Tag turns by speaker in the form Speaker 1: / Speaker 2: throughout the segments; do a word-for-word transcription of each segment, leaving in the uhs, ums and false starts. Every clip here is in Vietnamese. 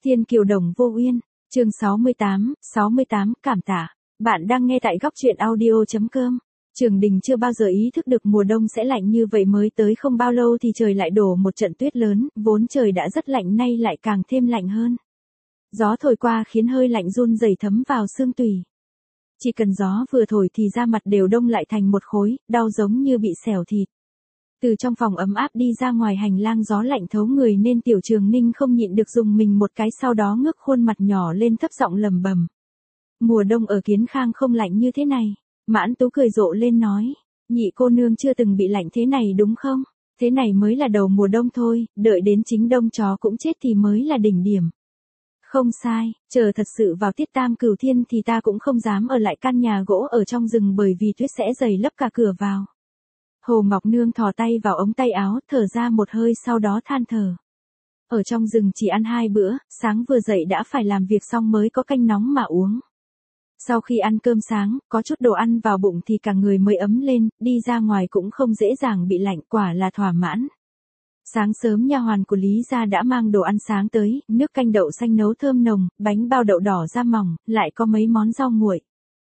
Speaker 1: Thiên Kiều Đồng Vô Uyên, chương sáu mươi tám, sáu mươi tám, cảm tạ. Bạn đang nghe tại góc truyện audio.com. Trường Đình chưa bao giờ ý thức được mùa đông sẽ lạnh như vậy, mới tới không bao lâu thì trời lại đổ một trận tuyết lớn, vốn trời đã rất lạnh nay lại càng thêm lạnh hơn. Gió thổi qua khiến hơi lạnh run rẩy thấm vào xương tủy. Chỉ cần gió vừa thổi thì da mặt đều đông lại thành một khối, đau giống như bị xẻo thịt. Từ trong phòng ấm áp đi ra ngoài hành lang gió lạnh thấu người nên Tiểu Trường Ninh không nhịn được dùng mình một cái, sau đó ngước khuôn mặt nhỏ lên thấp giọng lẩm bẩm. Mùa đông ở Kiến Khang không lạnh như thế này. Mãn Tú cười rộ lên nói, nhị cô nương chưa từng bị lạnh thế này đúng không? Thế này mới là đầu mùa đông thôi, đợi đến chính đông chó cũng chết thì mới là đỉnh điểm. Không sai, chờ thật sự vào tiết tam cửu thiên thì ta cũng không dám ở lại căn nhà gỗ ở trong rừng, bởi vì tuyết sẽ dày lấp cả cửa vào. Hồ Ngọc Nương thò tay vào ống tay áo, thở ra một hơi sau đó than thở. Ở trong rừng chỉ ăn hai bữa, sáng vừa dậy đã phải làm việc xong mới có canh nóng mà uống. Sau khi ăn cơm sáng, có chút đồ ăn vào bụng thì cả người mới ấm lên, đi ra ngoài cũng không dễ dàng bị lạnh, quả là thỏa mãn. Sáng sớm nha hoàn của Lý gia đã mang đồ ăn sáng tới, nước canh đậu xanh nấu thơm nồng, bánh bao đậu đỏ da mỏng, lại có mấy món rau nguội.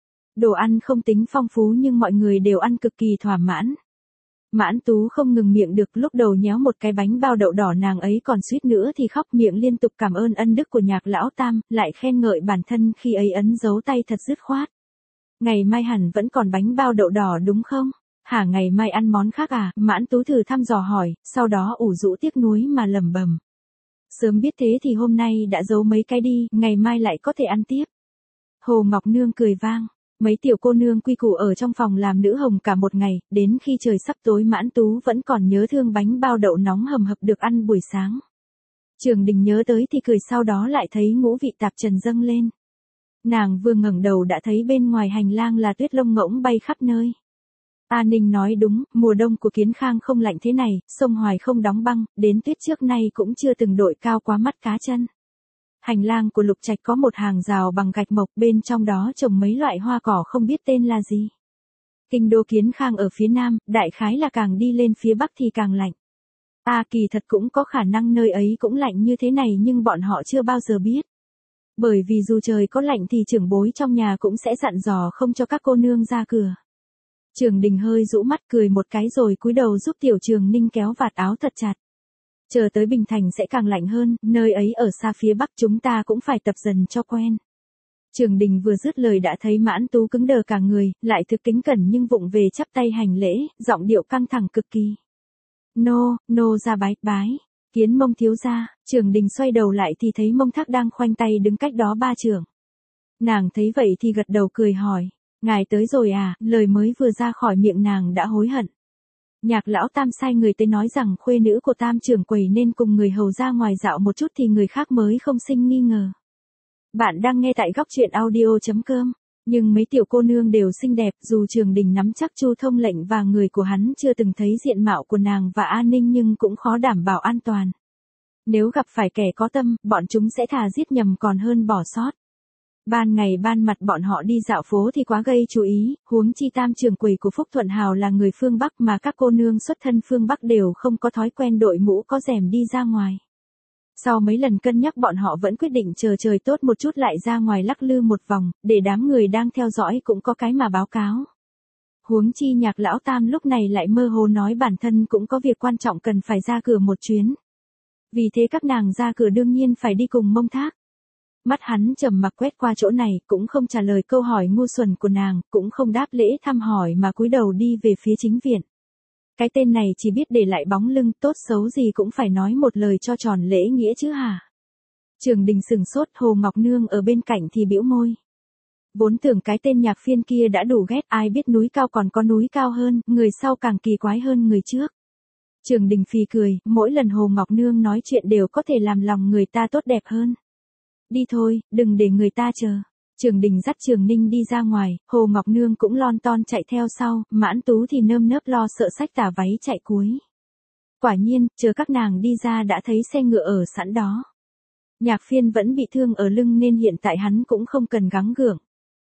Speaker 1: Đồ ăn không tính phong phú nhưng mọi người đều ăn cực kỳ thỏa mãn. Mãn Tú không ngừng miệng được, lúc đầu nhéo một cái bánh bao đậu đỏ nàng ấy còn suýt nữa thì khóc, miệng liên tục cảm ơn ân đức của Nhạc lão tam, lại khen ngợi bản thân khi ấy ấn dấu tay thật dứt khoát. Ngày mai hẳn vẫn còn bánh bao đậu đỏ đúng không? Hả, ngày mai ăn món khác à? Mãn Tú thử thăm dò hỏi, sau đó ủ rũ tiếc nuối mà lẩm bẩm. Sớm biết thế thì hôm nay đã giấu mấy cái đi, ngày mai lại có thể ăn tiếp. Hồ Ngọc Nương cười vang. Mấy tiểu cô nương quy củ ở trong phòng làm nữ hồng cả một ngày, đến khi trời sắp tối Mãn Tú vẫn còn nhớ thương bánh bao đậu nóng hầm hập được ăn buổi sáng. Trường Đình nhớ tới thì cười, sau đó lại thấy ngũ vị tạp trần dâng lên. Nàng vừa ngẩng đầu đã thấy bên ngoài hành lang là tuyết lông ngỗng bay khắp nơi. A Ninh nói đúng, mùa đông của Kiến Khang không lạnh thế này, sông Hoài không đóng băng, đến tuyết trước nay cũng chưa từng đội cao quá mắt cá chân. Hành lang của Lục Trạch có một hàng rào bằng gạch mộc, bên trong đó trồng mấy loại hoa cỏ không biết tên là gì. Kinh đô Kiến Khang ở phía nam, đại khái là càng đi lên phía bắc thì càng lạnh. À, kỳ thật cũng có khả năng nơi ấy cũng lạnh như thế này nhưng bọn họ chưa bao giờ biết. Bởi vì dù trời có lạnh thì trưởng bối trong nhà cũng sẽ dặn dò không cho các cô nương ra cửa. Trường Đình hơi rũ mắt cười một cái rồi cúi đầu giúp Tiểu Trường Ninh kéo vạt áo thật chặt. Chờ tới Bình Thành sẽ càng lạnh hơn, nơi ấy ở xa phía bắc, chúng ta cũng phải tập dần cho quen. Trường Đình vừa dứt lời đã thấy Mãn Tú cứng đờ cả người, lại thực kính cẩn nhưng vụng về chắp tay hành lễ, giọng điệu căng thẳng cực kỳ. Nô, nô ra bái bái, Kiến Mông thiếu gia. Trường Đình xoay đầu lại thì thấy Mông Thác đang khoanh tay đứng cách đó ba trượng. Nàng thấy vậy thì gật đầu cười hỏi, ngài tới rồi à? Lời mới vừa ra khỏi miệng nàng đã hối hận. Nhạc lão tam sai người tới nói rằng khuê nữ của tam trưởng quầy nên cùng người hầu ra ngoài dạo một chút thì người khác mới không sinh nghi ngờ. Bạn đang nghe tại góc truyện audio.com. Nhưng mấy tiểu cô nương đều xinh đẹp, dù Trường Đình nắm chắc Chu Thông lệnh và người của hắn chưa từng thấy diện mạo của nàng và An Ninh nhưng cũng khó đảm bảo an toàn. Nếu gặp phải kẻ có tâm, bọn chúng sẽ thà giết nhầm còn hơn bỏ sót. Ban ngày ban mặt bọn họ đi dạo phố thì quá gây chú ý, huống chi tam trưởng quầy của Phúc Thuận Hào là người phương Bắc mà các cô nương xuất thân phương Bắc đều không có thói quen đội mũ có rèm đi ra ngoài. Sau mấy lần cân nhắc bọn họ vẫn quyết định chờ trời tốt một chút lại ra ngoài lắc lư một vòng, để đám người đang theo dõi cũng có cái mà báo cáo. Huống chi Nhạc lão tam lúc này lại mơ hồ nói bản thân cũng có việc quan trọng cần phải ra cửa một chuyến. Vì thế các nàng ra cửa đương nhiên phải đi cùng Mông Thác. Mắt hắn trầm mặc quét qua chỗ này, cũng không trả lời câu hỏi ngu xuẩn của nàng, cũng không đáp lễ thăm hỏi mà cúi đầu đi về phía chính viện. Cái tên này chỉ biết để lại bóng lưng, tốt xấu gì cũng phải nói một lời cho tròn lễ nghĩa chứ hả? Trường Đình sừng sốt, Hồ Ngọc Nương ở bên cạnh thì bĩu môi. Vốn tưởng cái tên Nhạc Phiên kia đã đủ ghét, ai biết núi cao còn có núi cao hơn, người sau càng kỳ quái hơn người trước. Trường Đình phì cười, mỗi lần Hồ Ngọc Nương nói chuyện đều có thể làm lòng người ta tốt đẹp hơn. Đi thôi, đừng để người ta chờ. Trường Đình dắt Trường Ninh đi ra ngoài, Hồ Ngọc Nương cũng lon ton chạy theo sau, Mãn Tú thì nơm nớp lo sợ xách tà váy chạy cuối. Quả nhiên, chờ các nàng đi ra đã thấy xe ngựa ở sẵn đó. Nhạc Phiên vẫn bị thương ở lưng nên hiện tại hắn cũng không cần gắng gượng.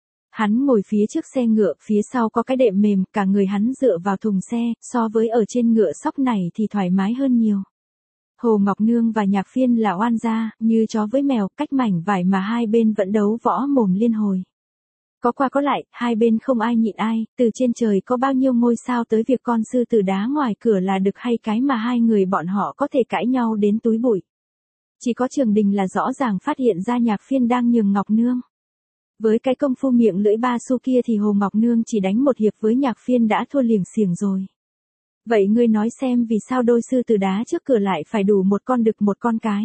Speaker 1: Hắn ngồi phía trước xe ngựa, phía sau có cái đệm mềm, cả người hắn dựa vào thùng xe, so với ở trên ngựa sóc này thì thoải mái hơn nhiều. Hồ Ngọc Nương và Nhạc Phiên là oan gia, như chó với mèo, cách mảnh vải mà hai bên vẫn đấu võ mồm liên hồi. Có qua có lại, hai bên không ai nhịn ai, từ trên trời có bao nhiêu ngôi sao tới việc con sư tử đá ngoài cửa là đực hay cái mà hai người bọn họ có thể cãi nhau đến túi bụi. Chỉ có Trường Đình là rõ ràng phát hiện ra Nhạc Phiên đang nhường Ngọc Nương. Với cái công phu miệng lưỡi ba xu kia thì Hồ Ngọc Nương chỉ đánh một hiệp với Nhạc Phiên đã thua liềng xiềng rồi. Vậy ngươi nói xem vì sao đôi sư tử đá trước cửa lại phải đủ một con đực một con cái.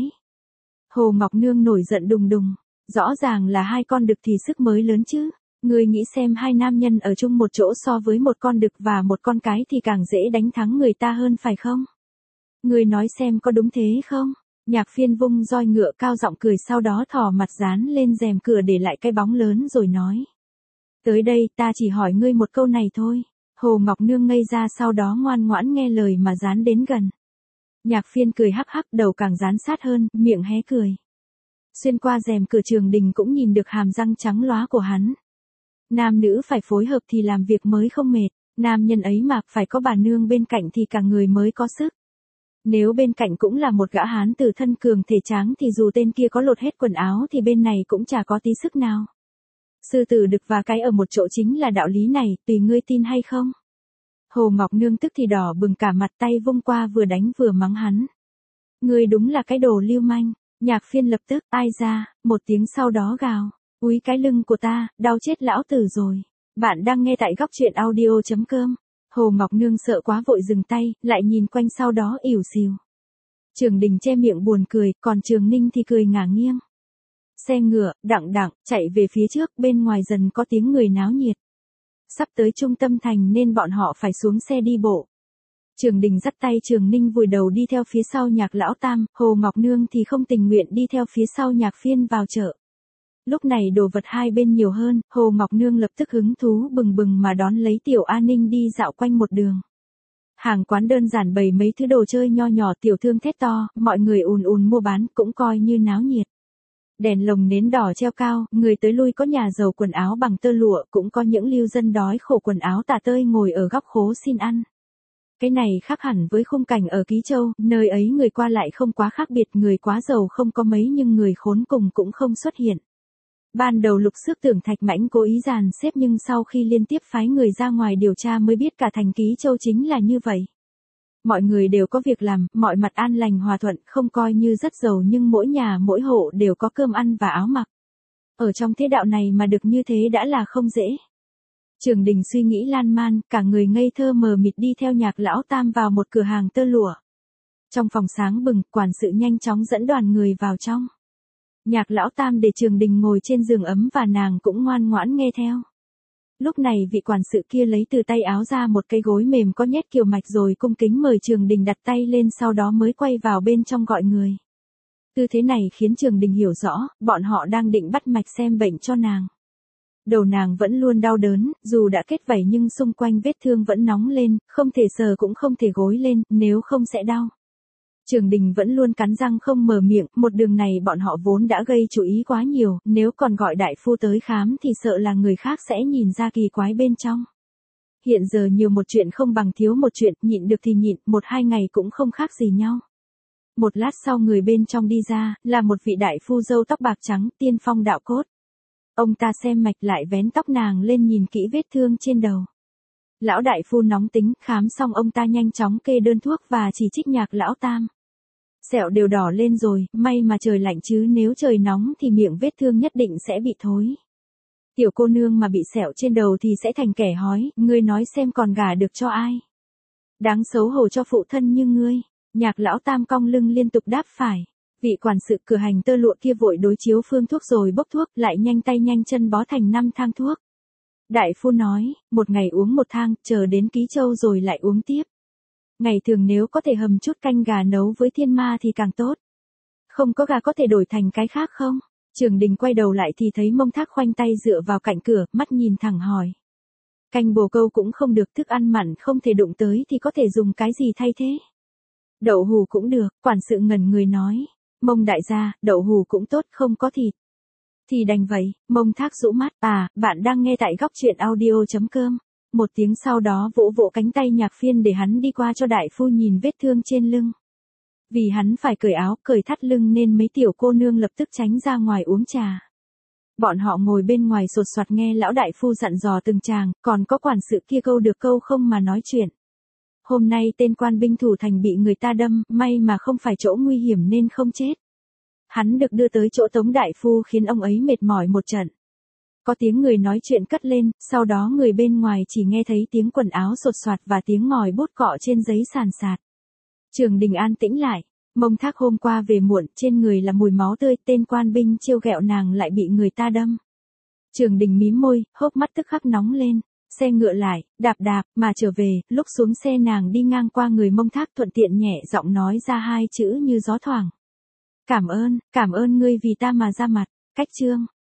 Speaker 1: Hồ Ngọc Nương nổi giận đùng đùng, rõ ràng là hai con đực thì sức mới lớn chứ. Ngươi nghĩ xem hai nam nhân ở chung một chỗ so với một con đực và một con cái thì càng dễ đánh thắng người ta hơn phải không? Ngươi nói xem có đúng thế không? Nhạc Phiên vung roi ngựa cao giọng cười sau đó thò mặt dán lên rèm cửa để lại cái bóng lớn rồi nói. Tới đây ta chỉ hỏi ngươi một câu này thôi. Hồ Ngọc Nương ngây ra sau đó ngoan ngoãn nghe lời mà dán đến gần. Nhạc Phiên cười hắc hắc đầu càng dán sát hơn, miệng hé cười. Xuyên qua rèm cửa Trường Đình cũng nhìn được hàm răng trắng lóa của hắn. Nam nữ phải phối hợp thì làm việc mới không mệt, nam nhân ấy mà phải có bà nương bên cạnh thì cả người mới có sức. Nếu bên cạnh cũng là một gã hán tử thân cường thể tráng thì dù tên kia có lột hết quần áo thì bên này cũng chả có tí sức nào. Sư tử đực và cái ở một chỗ chính là đạo lý này, tùy ngươi tin hay không. Hồ Ngọc Nương tức thì đỏ bừng cả mặt tay vung qua vừa đánh vừa mắng hắn. Ngươi đúng là cái đồ lưu manh. Nhạc Phiên lập tức ai ra, một tiếng sau đó gào. Úi cái lưng của ta, đau chết lão tử rồi. Bạn đang nghe tại góc truyện audio chấm com. Hồ Ngọc Nương sợ quá vội dừng tay, lại nhìn quanh sau đó ỉu xìu. Trường Đình che miệng buồn cười, còn Trường Ninh thì cười ngả nghiêng. Xe ngựa, đặng đặng, chạy về phía trước, bên ngoài dần có tiếng người náo nhiệt. Sắp tới trung tâm thành nên bọn họ phải xuống xe đi bộ. Trường Đình dắt tay Trường Ninh vùi đầu đi theo phía sau Nhạc Lão Tam, Hồ Ngọc Nương thì không tình nguyện đi theo phía sau Nhạc Phiên vào chợ. Lúc này đồ vật hai bên nhiều hơn, Hồ Ngọc Nương lập tức hứng thú bừng bừng mà đón lấy Tiểu A Ninh đi dạo quanh một đường. Hàng quán đơn giản bày mấy thứ đồ chơi nho nhỏ tiểu thương thét to, mọi người ùn ùn mua bán cũng coi như náo nhiệt. Đèn lồng nến đỏ treo cao, người tới lui có nhà giàu quần áo bằng tơ lụa cũng có những lưu dân đói khổ quần áo tả tơi ngồi ở góc khố xin ăn. Cái này khác hẳn với khung cảnh ở Ký Châu, nơi ấy người qua lại không quá khác biệt, người quá giàu không có mấy nhưng người khốn cùng cũng không xuất hiện. Ban đầu Lục Xước tưởng Thạch Mãnh cố ý dàn xếp nhưng sau khi liên tiếp phái người ra ngoài điều tra mới biết cả thành Ký Châu chính là như vậy. Mọi người đều có việc làm, mọi mặt an lành hòa thuận, không coi như rất giàu nhưng mỗi nhà mỗi hộ đều có cơm ăn và áo mặc. Ở trong thế đạo này mà được như thế đã là không dễ. Trường Đình suy nghĩ lan man, cả người ngây thơ mờ mịt đi theo Nhạc Lão Tam vào một cửa hàng tơ lụa. Trong phòng sáng bừng, quản sự nhanh chóng dẫn đoàn người vào trong. Nhạc Lão Tam để Trường Đình ngồi trên giường ấm và nàng cũng ngoan ngoãn nghe theo. Lúc này vị quản sự kia lấy từ tay áo ra một cái gối mềm có nhét kiều mạch rồi cung kính mời Trường Đình đặt tay lên sau đó mới quay vào bên trong gọi người. Tư thế này khiến Trường Đình hiểu rõ, bọn họ đang định bắt mạch xem bệnh cho nàng. Đầu nàng vẫn luôn đau đớn, dù đã kết vảy nhưng xung quanh vết thương vẫn nóng lên, không thể sờ cũng không thể gối lên, nếu không sẽ đau. Trường Đình vẫn luôn cắn răng không mở miệng, một đường này bọn họ vốn đã gây chú ý quá nhiều, nếu còn gọi đại phu tới khám thì sợ là người khác sẽ nhìn ra kỳ quái bên trong. Hiện giờ nhiều một chuyện không bằng thiếu một chuyện, nhịn được thì nhịn, một hai ngày cũng không khác gì nhau. Một lát sau người bên trong đi ra, là một vị đại phu râu tóc bạc trắng, tiên phong đạo cốt. Ông ta xem mạch lại vén tóc nàng lên nhìn kỹ vết thương trên đầu. Lão đại phu nóng tính, khám xong ông ta nhanh chóng kê đơn thuốc và chỉ trích Nhạc Lão Tam. Sẹo đều đỏ lên rồi, may mà trời lạnh chứ nếu trời nóng thì miệng vết thương nhất định sẽ bị thối. Tiểu cô nương mà bị sẹo trên đầu thì sẽ thành kẻ hói, ngươi nói xem còn gả được cho ai. Đáng xấu hổ cho phụ thân như ngươi. Nhạc Lão Tam cong lưng liên tục đáp phải. Vị quản sự cửa hàng tơ lụa kia vội đối chiếu phương thuốc rồi bốc thuốc, lại nhanh tay nhanh chân bó thành năm thang thuốc. Đại phu nói, một ngày uống một thang, chờ đến Ký Châu rồi lại uống tiếp. Ngày thường nếu có thể hầm chút canh gà nấu với thiên ma thì càng tốt. Không có gà có thể đổi thành cái khác không? Trường Đình quay đầu lại thì thấy Mông Thác khoanh tay dựa vào cạnh cửa, mắt nhìn thẳng hỏi. Canh bồ câu cũng không được, thức ăn mặn không thể đụng tới thì có thể dùng cái gì thay thế? Đậu hù cũng được, quản sự ngẩn người nói. Mông đại gia, đậu hù cũng tốt, không có thịt. Thì đành vậy, Mông Thác rũ mắt, à, bạn đang nghe tại góc truyện audio chấm com. Một tiếng sau đó vỗ vỗ cánh tay Nhạc Phiên để hắn đi qua cho đại phu nhìn vết thương trên lưng. Vì hắn phải cởi áo, cởi thắt lưng nên mấy tiểu cô nương lập tức tránh ra ngoài uống trà. Bọn họ ngồi bên ngoài sột soạt nghe lão đại phu dặn dò từng chàng, còn có quản sự kia câu được câu không mà nói chuyện. Hôm nay tên quan binh thủ thành bị người ta đâm, may mà không phải chỗ nguy hiểm nên không chết. Hắn được đưa tới chỗ Tống đại phu khiến ông ấy mệt mỏi một trận. Có tiếng người nói chuyện cất lên, sau đó người bên ngoài chỉ nghe thấy tiếng quần áo sột soạt và tiếng ngòi bút cọ trên giấy sàn sạt. Trường Đình an tĩnh lại. Mông Thác hôm qua về muộn, trên người là mùi máu tươi, tên quan binh trêu ghẹo nàng lại bị người ta đâm. Trường Đình mím môi, hốc mắt tức khắc nóng lên. Xe ngựa lại, đạp đạp, mà trở về, lúc xuống xe nàng đi ngang qua người Mông Thác thuận tiện nhẹ giọng nói ra hai chữ như gió thoảng. Cảm ơn, cảm ơn ngươi vì ta mà ra mặt. Cách chương.